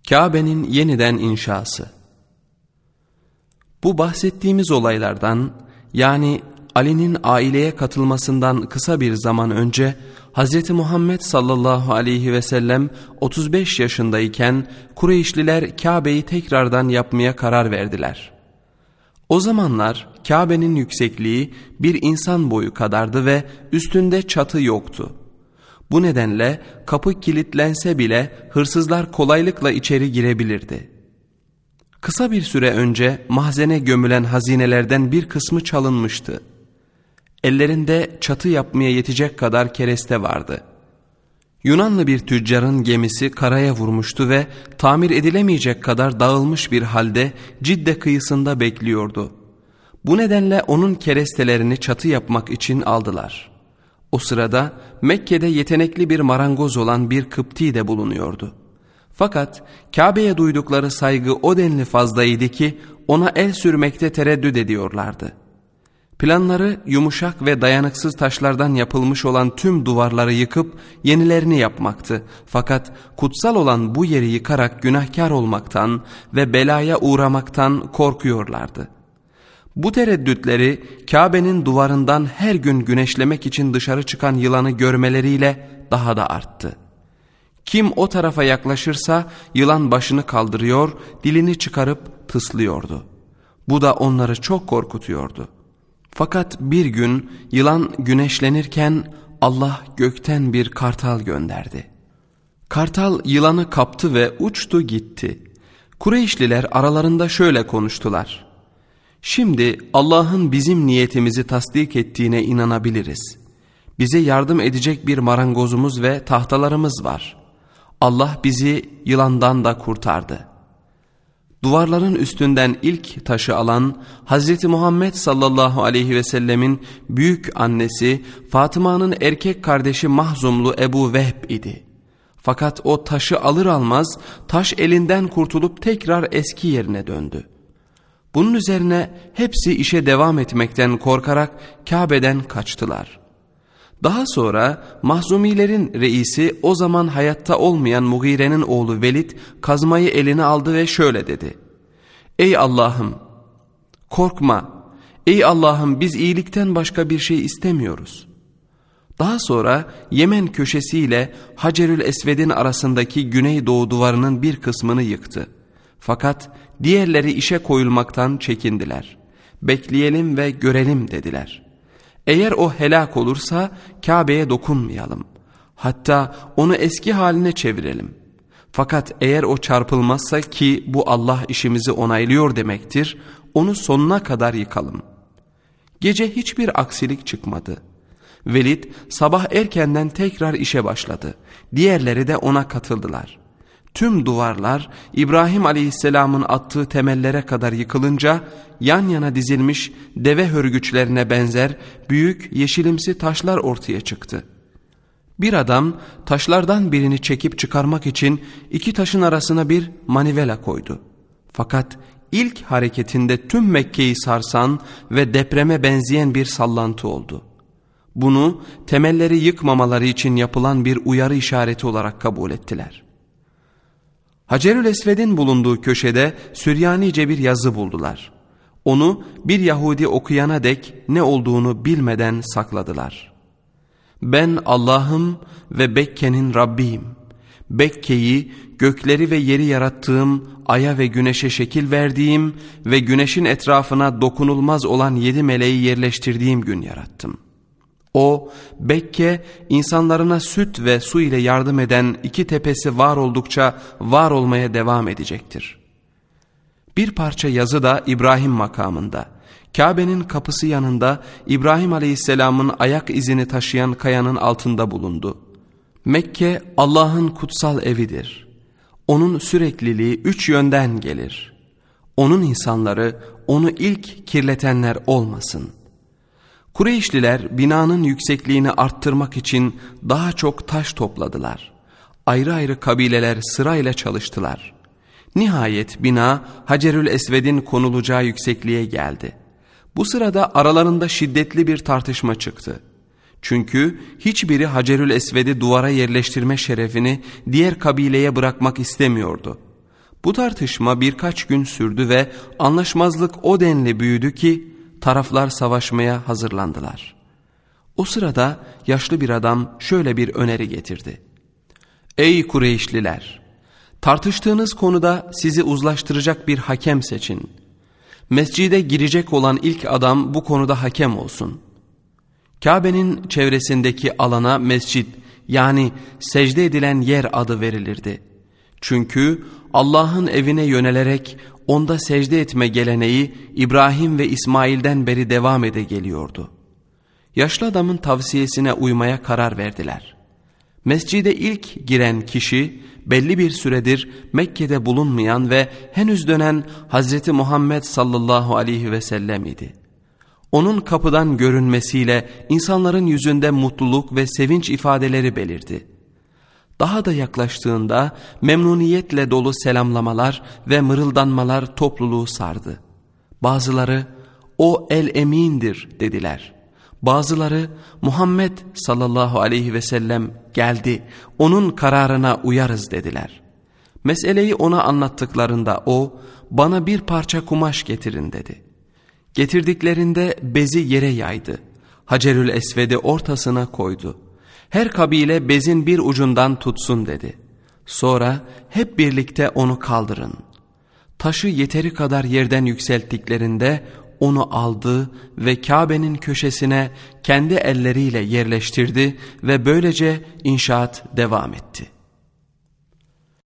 Kabe'nin yeniden inşası. Bu bahsettiğimiz olaylardan, yani Ali'nin aileye katılmasından kısa bir zaman önce Hz. Muhammed sallallahu aleyhi ve sellem 35 yaşındayken Kureyşliler Kabe'yi tekrardan yapmaya karar verdiler. O zamanlar Kabe'nin yüksekliği bir insan boyu kadardı ve üstünde çatı yoktu. Bu nedenle kapı kilitlense bile hırsızlar kolaylıkla içeri girebilirdi. Kısa bir süre önce mahzene gömülen hazinelerden bir kısmı çalınmıştı. Ellerinde çatı yapmaya yetecek kadar kereste vardı. Yunanlı bir tüccarın gemisi karaya vurmuştu ve tamir edilemeyecek kadar dağılmış bir halde Cidde kıyısında bekliyordu. Bu nedenle onun kerestelerini çatı yapmak için aldılar. O sırada Mekke'de yetenekli bir marangoz olan bir Kıpti de bulunuyordu. Fakat Kabe'ye duydukları saygı o denli fazlaydı ki ona el sürmekte tereddüt ediyorlardı. Planları yumuşak ve dayanıksız taşlardan yapılmış olan tüm duvarları yıkıp yenilerini yapmaktı. Fakat kutsal olan bu yeri yıkarak günahkar olmaktan ve belaya uğramaktan korkuyorlardı. Bu tereddütleri Kabe'nin duvarından her gün güneşlemek için dışarı çıkan yılanı görmeleriyle daha da arttı. Kim o tarafa yaklaşırsa yılan başını kaldırıyor, dilini çıkarıp tıslıyordu. Bu da onları çok korkutuyordu. Fakat bir gün yılan güneşlenirken Allah gökten bir kartal gönderdi. Kartal yılanı kaptı ve uçtu gitti. Kureyşliler aralarında şöyle konuştular: "Şimdi Allah'ın bizim niyetimizi tasdik ettiğine inanabiliriz. Bize yardım edecek bir marangozumuz ve tahtalarımız var. Allah bizi yılandan da kurtardı." Duvarların üstünden ilk taşı alan Hz. Muhammed sallallahu aleyhi ve sellemin büyük annesi Fatıma'nın erkek kardeşi Mahzumlu Ebu Vehb idi. Fakat o taşı alır almaz taş elinden kurtulup tekrar eski yerine döndü. Bunun üzerine hepsi işe devam etmekten korkarak Kabe'den kaçtılar. Daha sonra Mahzumilerin reisi o zaman hayatta olmayan Mugire'nin oğlu Velid kazmayı eline aldı ve şöyle dedi: "Ey Allah'ım, korkma. Ey Allah'ım, biz iyilikten başka bir şey istemiyoruz." Daha sonra Yemen köşesiyle Hacerül Esved'in arasındaki güneydoğu duvarının bir kısmını yıktı. Fakat diğerleri işe koyulmaktan çekindiler. "Bekleyelim ve görelim" dediler. Eğer o helak olursa Kabe'ye dokunmayalım. Hatta onu eski haline çevirelim. Fakat eğer o çarpılmazsa, ki bu Allah işimizi onaylıyor demektir, onu sonuna kadar yıkalım. Gece hiçbir aksilik çıkmadı. Velid sabah erkenden tekrar işe başladı. Diğerleri de ona katıldılar. Tüm duvarlar İbrahim Aleyhisselam'ın attığı temellere kadar yıkılınca yan yana dizilmiş deve hörgüçlerine benzer büyük yeşilimsi taşlar ortaya çıktı. Bir adam taşlardan birini çekip çıkarmak için iki taşın arasına bir manivela koydu. Fakat ilk hareketinde tüm Mekke'yi sarsan ve depreme benzeyen bir sallantı oldu. Bunu temelleri yıkmamaları için yapılan bir uyarı işareti olarak kabul ettiler. Hacerül Esved'in bulunduğu köşede Süryanice bir yazı buldular. Onu bir Yahudi okuyana dek ne olduğunu bilmeden sakladılar. "Ben Allah'ım ve Bekke'nin Rabbiyim. Bekke'yi, gökleri ve yeri yarattığım, aya ve güneşe şekil verdiğim ve güneşin etrafına dokunulmaz olan 7 meleği yerleştirdiğim gün yarattım. O, Bekke, insanlarına süt ve su ile yardım eden 2 tepesi var oldukça var olmaya devam edecektir." Bir parça yazı da İbrahim makamında, Kabe'nin kapısı yanında İbrahim Aleyhisselam'ın ayak izini taşıyan kayanın altında bulundu. Mekke Allah'ın kutsal evidir. Onun sürekliliği 3 yönden gelir. Onun insanları onu ilk kirletenler olmasın. Kureyşliler binanın yüksekliğini arttırmak için daha çok taş topladılar. Ayrı ayrı kabileler sırayla çalıştılar. Nihayet bina Hacerül Esved'in konulacağı yüksekliğe geldi. Bu sırada aralarında şiddetli bir tartışma çıktı. Çünkü hiçbiri Hacerül Esved'i duvara yerleştirme şerefini diğer kabileye bırakmak istemiyordu. Bu tartışma birkaç gün sürdü ve anlaşmazlık o denli büyüdü ki taraflar savaşmaya hazırlandılar. O sırada yaşlı bir adam şöyle bir öneri getirdi. Ey Kureyşliler! Tartıştığınız konuda sizi uzlaştıracak bir hakem seçin. Mescide girecek olan ilk adam bu konuda hakem olsun. Kabe'nin çevresindeki alana mescid, yani secde edilen yer adı verilirdi. Çünkü Allah'ın evine yönelerek onda secde etme geleneği İbrahim ve İsmail'den beri devam ede geliyordu. Yaşlı adamın tavsiyesine uymaya karar verdiler. Mescide ilk giren kişi belli bir süredir Mekke'de bulunmayan ve henüz dönen Hazreti Muhammed sallallahu aleyhi ve sellem idi. Onun kapıdan görünmesiyle insanların yüzünde mutluluk ve sevinç ifadeleri belirdi. Daha da yaklaştığında memnuniyetle dolu selamlamalar ve mırıldanmalar topluluğu sardı. Bazıları "O el-emindir" dediler. Bazıları "Muhammed sallallahu aleyhi ve sellem geldi, onun kararına uyarız" dediler. Meseleyi ona anlattıklarında o, "Bana bir parça kumaş getirin" dedi. Getirdiklerinde bezi yere yaydı. Hacerül Esved'i ortasına koydu. Her kabile bezin bir ucundan tutsun dedi. Sonra hep birlikte onu kaldırın. Taşı yeteri kadar yerden yükselttiklerinde onu aldı ve Kabe'nin köşesine kendi elleriyle yerleştirdi ve böylece inşaat devam etti.